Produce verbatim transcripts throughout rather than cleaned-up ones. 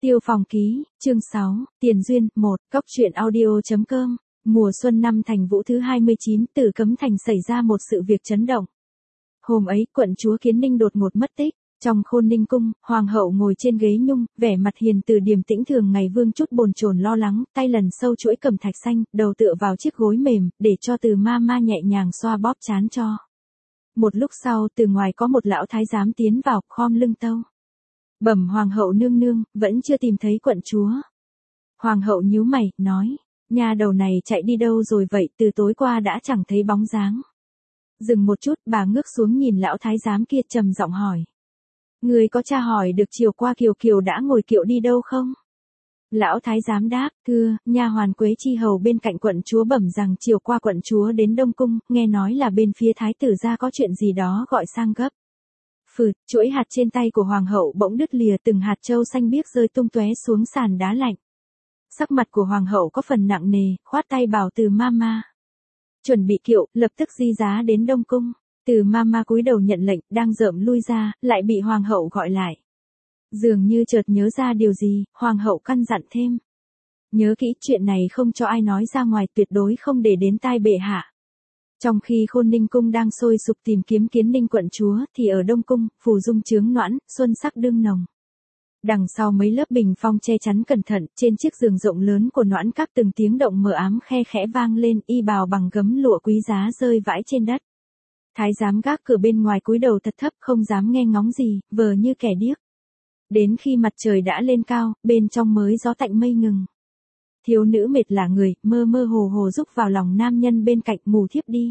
Tiêu Phong ký, chương sáu, Tiền duyên, một, Cốc truyện audio.com, mùa xuân năm Thành Vũ thứ hai mươi chín, Tử Cấm Thành xảy ra một sự việc chấn động. Hôm ấy, quận chúa Kiến Ninh đột ngột mất tích. Trong Khôn Ninh cung, hoàng hậu ngồi trên ghế nhung, vẻ mặt hiền từ điềm tĩnh thường ngày vương chút bồn chồn lo lắng, tay lần sâu chuỗi cẩm thạch xanh, đầu tựa vào chiếc gối mềm, để cho Từ ma ma nhẹ nhàng xoa bóp trán cho. Một lúc sau, từ ngoài có một lão thái giám tiến vào, khom lưng tâu. Bẩm hoàng hậu nương nương, vẫn chưa tìm thấy quận chúa. Hoàng hậu nhíu mày, nói, nhà đầu này chạy đi đâu rồi vậy, từ tối qua đã chẳng thấy bóng dáng. Dừng một chút, bà ngước xuống nhìn lão thái giám kia trầm giọng hỏi. Người có tra hỏi được chiều qua Kiều Kiều đã ngồi kiệu đi đâu không? Lão thái giám đáp, thưa, nha hoàn Quế Chi hầu bên cạnh quận chúa bẩm rằng chiều qua quận chúa đến Đông Cung, nghe nói là bên phía thái tử gia có chuyện gì đó gọi sang gấp. Phừ, chuỗi hạt trên tay của hoàng hậu bỗng đứt lìa, từng hạt châu xanh biếc rơi tung tóe xuống sàn đá lạnh. Sắc mặt của hoàng hậu có phần nặng nề, khoát tay bảo Từ ma ma. Chuẩn bị kiệu, lập tức di giá đến Đông Cung. Từ ma ma cúi đầu nhận lệnh, đang rợm lui ra, lại bị hoàng hậu gọi lại. Dường như chợt nhớ ra điều gì, hoàng hậu căn dặn thêm. Nhớ kỹ, chuyện này không cho ai nói ra ngoài, tuyệt đối không để đến tai bệ hạ. Trong khi Khôn Ninh cung đang sôi sục tìm kiếm Kiến Ninh quận chúa, thì ở Đông Cung, phù dung chướng noãn, xuân sắc đương nồng. Đằng sau mấy lớp bình phong che chắn cẩn thận, trên chiếc giường rộng lớn của noãn các từng tiếng động mờ ám khe khẽ vang lên, y bào bằng gấm lụa quý giá rơi vãi trên đất. Thái giám gác cửa bên ngoài cúi đầu thật thấp, không dám nghe ngóng gì, vờ như kẻ điếc. Đến khi mặt trời đã lên cao, bên trong mới gió tạnh mây ngừng. Thiếu nữ mệt lả người, mơ mơ hồ hồ rúc vào lòng nam nhân bên cạnh, ngủ thiếp đi.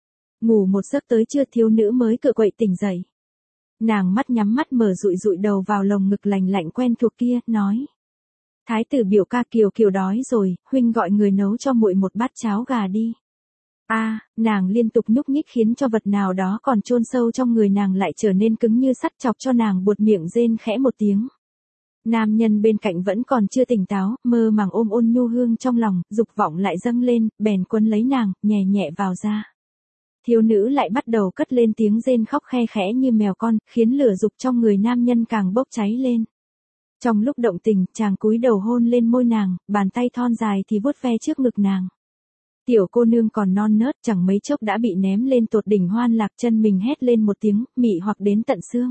Ngủ một giấc tới trưa, thiếu nữ mới cựa quậy tỉnh dậy. Nàng mắt nhắm mắt mở dụi dụi đầu vào lồng ngực lành lạnh quen thuộc kia, nói. Thái tử biểu ca, Kiều Kiều đói rồi, huynh gọi người nấu cho muội một bát cháo gà đi. A, à, nàng liên tục nhúc nhích khiến cho vật nào đó còn chôn sâu trong người nàng lại trở nên cứng như sắt, chọc cho nàng buột miệng rên khẽ một tiếng. Nam nhân bên cạnh vẫn còn chưa tỉnh táo, mơ màng ôm ôn nhu hương trong lòng, dục vọng lại dâng lên, bèn quấn lấy nàng, nhẹ nhẹ vào da. Thiếu nữ lại bắt đầu cất lên tiếng rên khóc khe khẽ như mèo con, khiến lửa dục trong người nam nhân càng bốc cháy lên. Trong lúc động tình, chàng cúi đầu hôn lên môi nàng, bàn tay thon dài thì vuốt ve trước ngực nàng. Tiểu cô nương còn non nớt, chẳng mấy chốc đã bị ném lên tột đỉnh hoan lạc, chân mình hét lên một tiếng, mị hoặc đến tận xương.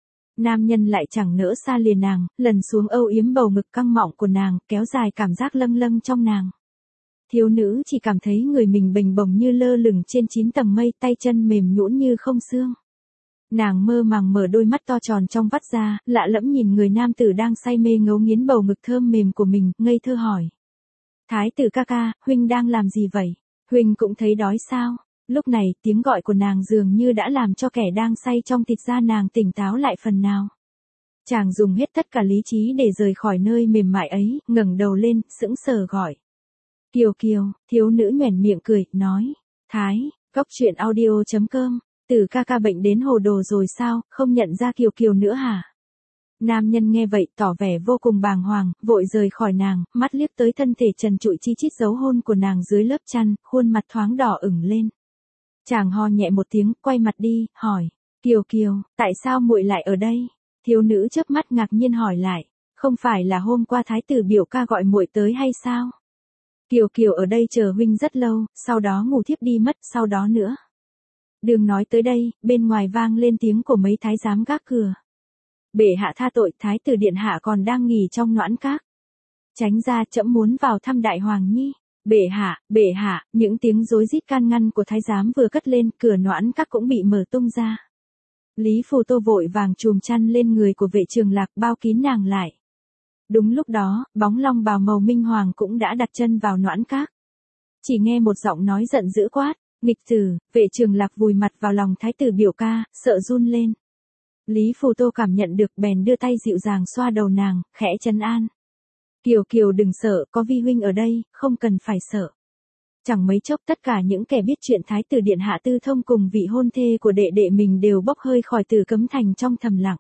Nam nhân lại chẳng nỡ xa lìa nàng, lần xuống âu yếm bầu ngực căng mọng của nàng, kéo dài cảm giác lâng lâng trong nàng. Thiếu nữ chỉ cảm thấy người mình bềnh bồng như lơ lửng trên chín tầng mây, tay chân mềm nhũn như không xương. Nàng mơ màng mở đôi mắt to tròn trong vắt ra, lạ lẫm nhìn người nam tử đang say mê ngấu nghiến bầu ngực thơm mềm của mình, ngây thơ hỏi. Thái tử ca ca, huynh đang làm gì vậy? Huynh cũng thấy đói sao? Lúc này, tiếng gọi của nàng dường như đã làm cho kẻ đang say trong thịt da nàng tỉnh táo lại phần nào. Chàng dùng hết tất cả lý trí để rời khỏi nơi mềm mại ấy, ngẩng đầu lên, sững sờ gọi. Kiều Kiều, thiếu nữ nhoẻn miệng cười, nói. Thái, Cốc truyện audio.com, Tử ca ca bệnh đến hồ đồ rồi sao, không nhận ra Kiều Kiều nữa hả? Nam nhân nghe vậy tỏ vẻ vô cùng bàng hoàng, vội rời khỏi nàng, mắt liếc tới thân thể trần trụi chi chít dấu hôn của nàng dưới lớp chăn, khuôn mặt thoáng đỏ ửng lên. Chàng ho nhẹ một tiếng, quay mặt đi, hỏi, Kiều Kiều, tại sao muội lại ở đây? Thiếu nữ chớp mắt ngạc nhiên hỏi lại, không phải là hôm qua thái tử biểu ca gọi muội tới hay sao? Kiều Kiều ở đây chờ huynh rất lâu, sau đó ngủ thiếp đi mất, sau đó nữa. Đừng nói tới đây, bên ngoài vang lên tiếng của mấy thái giám gác cửa. Bệ hạ tha tội, thái tử điện hạ còn đang nghỉ trong noãn các. Tránh ra, trẫm muốn vào thăm đại hoàng nhi. Bệ hạ, bệ hạ, những tiếng rối rít can ngăn của thái giám vừa cất lên, cửa noãn các cũng bị mở tung ra. Lý Phù Tô vội vàng chùm chăn lên người của Vệ Trường Lạc, bao kín nàng lại. Đúng lúc đó, bóng long bào màu minh hoàng cũng đã đặt chân vào noãn các. Chỉ nghe một giọng nói giận dữ quát, nghịch tử. Vệ Trường Lạc vùi mặt vào lòng thái tử biểu ca, sợ run lên. Lý Phù Tô cảm nhận được bèn đưa tay dịu dàng xoa đầu nàng, khẽ trấn an. Kiều Kiều đừng sợ, có vi huynh ở đây, không cần phải sợ. Chẳng mấy chốc tất cả những kẻ biết chuyện thái tử điện hạ tư thông cùng vị hôn thê của đệ đệ mình đều bốc hơi khỏi Tử Cấm Thành trong thầm lặng.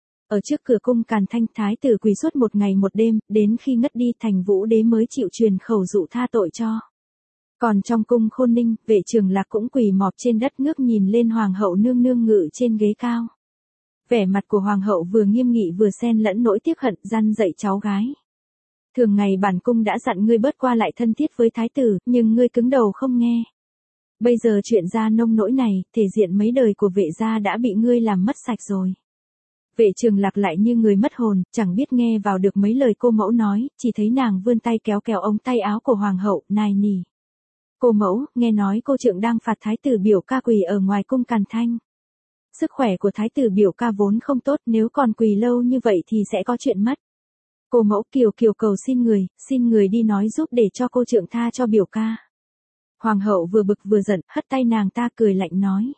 Ở trước cửa cung Càn Thanh, thái tử quỳ suốt một ngày một đêm, đến khi ngất đi Thành Vũ đế mới chịu truyền khẩu dụ tha tội cho. Còn trong cung Khôn Ninh, Vệ Trường Lạc cũng quỳ mọp trên đất ngước nhìn lên hoàng hậu nương nương ngự trên ghế cao. Vẻ mặt của hoàng hậu vừa nghiêm nghị vừa xen lẫn nỗi tiếc hận, răn dạy cháu gái. Thường ngày bản cung đã dặn ngươi bớt qua lại thân thiết với thái tử, nhưng ngươi cứng đầu không nghe. Bây giờ chuyện ra nông nỗi này, thể diện mấy đời của vệ gia đã bị ngươi làm mất sạch rồi. Vệ Trường Lạc lại như người mất hồn, chẳng biết nghe vào được mấy lời cô mẫu nói, chỉ thấy nàng vươn tay kéo kéo ống tay áo của hoàng hậu, nài nỉ. Cô mẫu, nghe nói cô trượng đang phạt thái tử biểu ca quỳ ở ngoài cung Càn Thanh. Sức khỏe của thái tử biểu ca vốn không tốt, nếu còn quỳ lâu như vậy thì sẽ có chuyện mất. Cô mẫu Kiều Kiều cầu xin người, xin người đi nói giúp để cho cô trượng tha cho biểu ca. Hoàng hậu vừa bực vừa giận, hất tay nàng ta cười lạnh nói.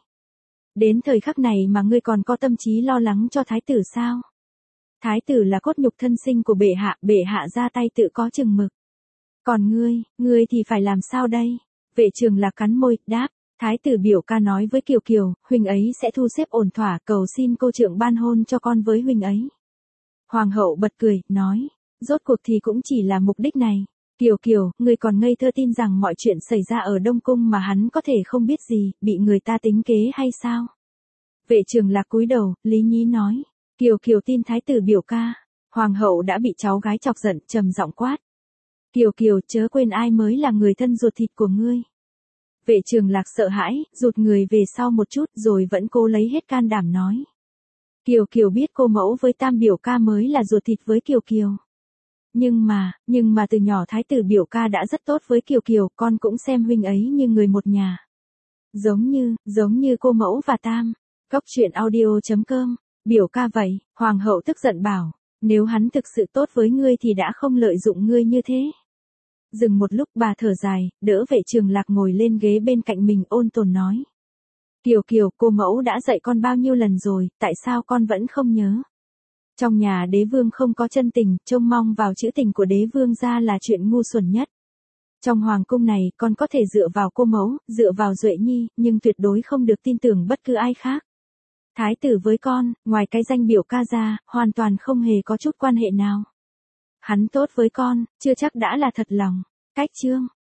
Đến thời khắc này mà ngươi còn có tâm trí lo lắng cho thái tử sao? Thái tử là cốt nhục thân sinh của bệ hạ, bệ hạ ra tay tự có chừng mực. Còn ngươi, ngươi thì phải làm sao đây? Vệ Trường Lạc cắn môi, đáp. Thái tử biểu ca nói với Kiều Kiều, huynh ấy sẽ thu xếp ổn thỏa, cầu xin cô trượng ban hôn cho con với huynh ấy. Hoàng hậu bật cười, nói. Rốt cuộc thì cũng chỉ là mục đích này. Kiều Kiều, ngươi còn ngây thơ tin rằng mọi chuyện xảy ra ở Đông Cung mà hắn có thể không biết gì, bị người ta tính kế hay sao? Vệ Trường Lạc cúi đầu, lý nhí nói. Kiều Kiều tin thái tử biểu ca. Hoàng hậu đã bị cháu gái chọc giận, trầm giọng quát. Kiều Kiều, chớ quên ai mới là người thân ruột thịt của ngươi. Vệ Trường Lạc sợ hãi, rụt người về sau một chút rồi vẫn cố lấy hết can đảm nói. Kiều Kiều biết cô mẫu với tam biểu ca mới là ruột thịt với Kiều Kiều. Nhưng mà, nhưng mà từ nhỏ thái tử biểu ca đã rất tốt với Kiều Kiều, con cũng xem huynh ấy như người một nhà. Giống như, giống như cô mẫu và tam. Góc truyện audio chấm com, biểu ca vậy, hoàng hậu tức giận bảo, nếu hắn thực sự tốt với ngươi thì đã không lợi dụng ngươi như thế. Dừng một lúc bà thở dài, đỡ Vệ Trường Lạc ngồi lên ghế bên cạnh mình ôn tồn nói. Kiều Kiều, cô mẫu đã dạy con bao nhiêu lần rồi, tại sao con vẫn không nhớ? Trong nhà đế vương không có chân tình, trông mong vào chữ tình của đế vương ra là chuyện ngu xuẩn nhất. Trong hoàng cung này, con có thể dựa vào cô mẫu, dựa vào Duệ Nhi, nhưng tuyệt đối không được tin tưởng bất cứ ai khác. Thái tử với con, ngoài cái danh biểu ca ra, hoàn toàn không hề có chút quan hệ nào. Hắn tốt với con, chưa chắc đã là thật lòng. Cách chương.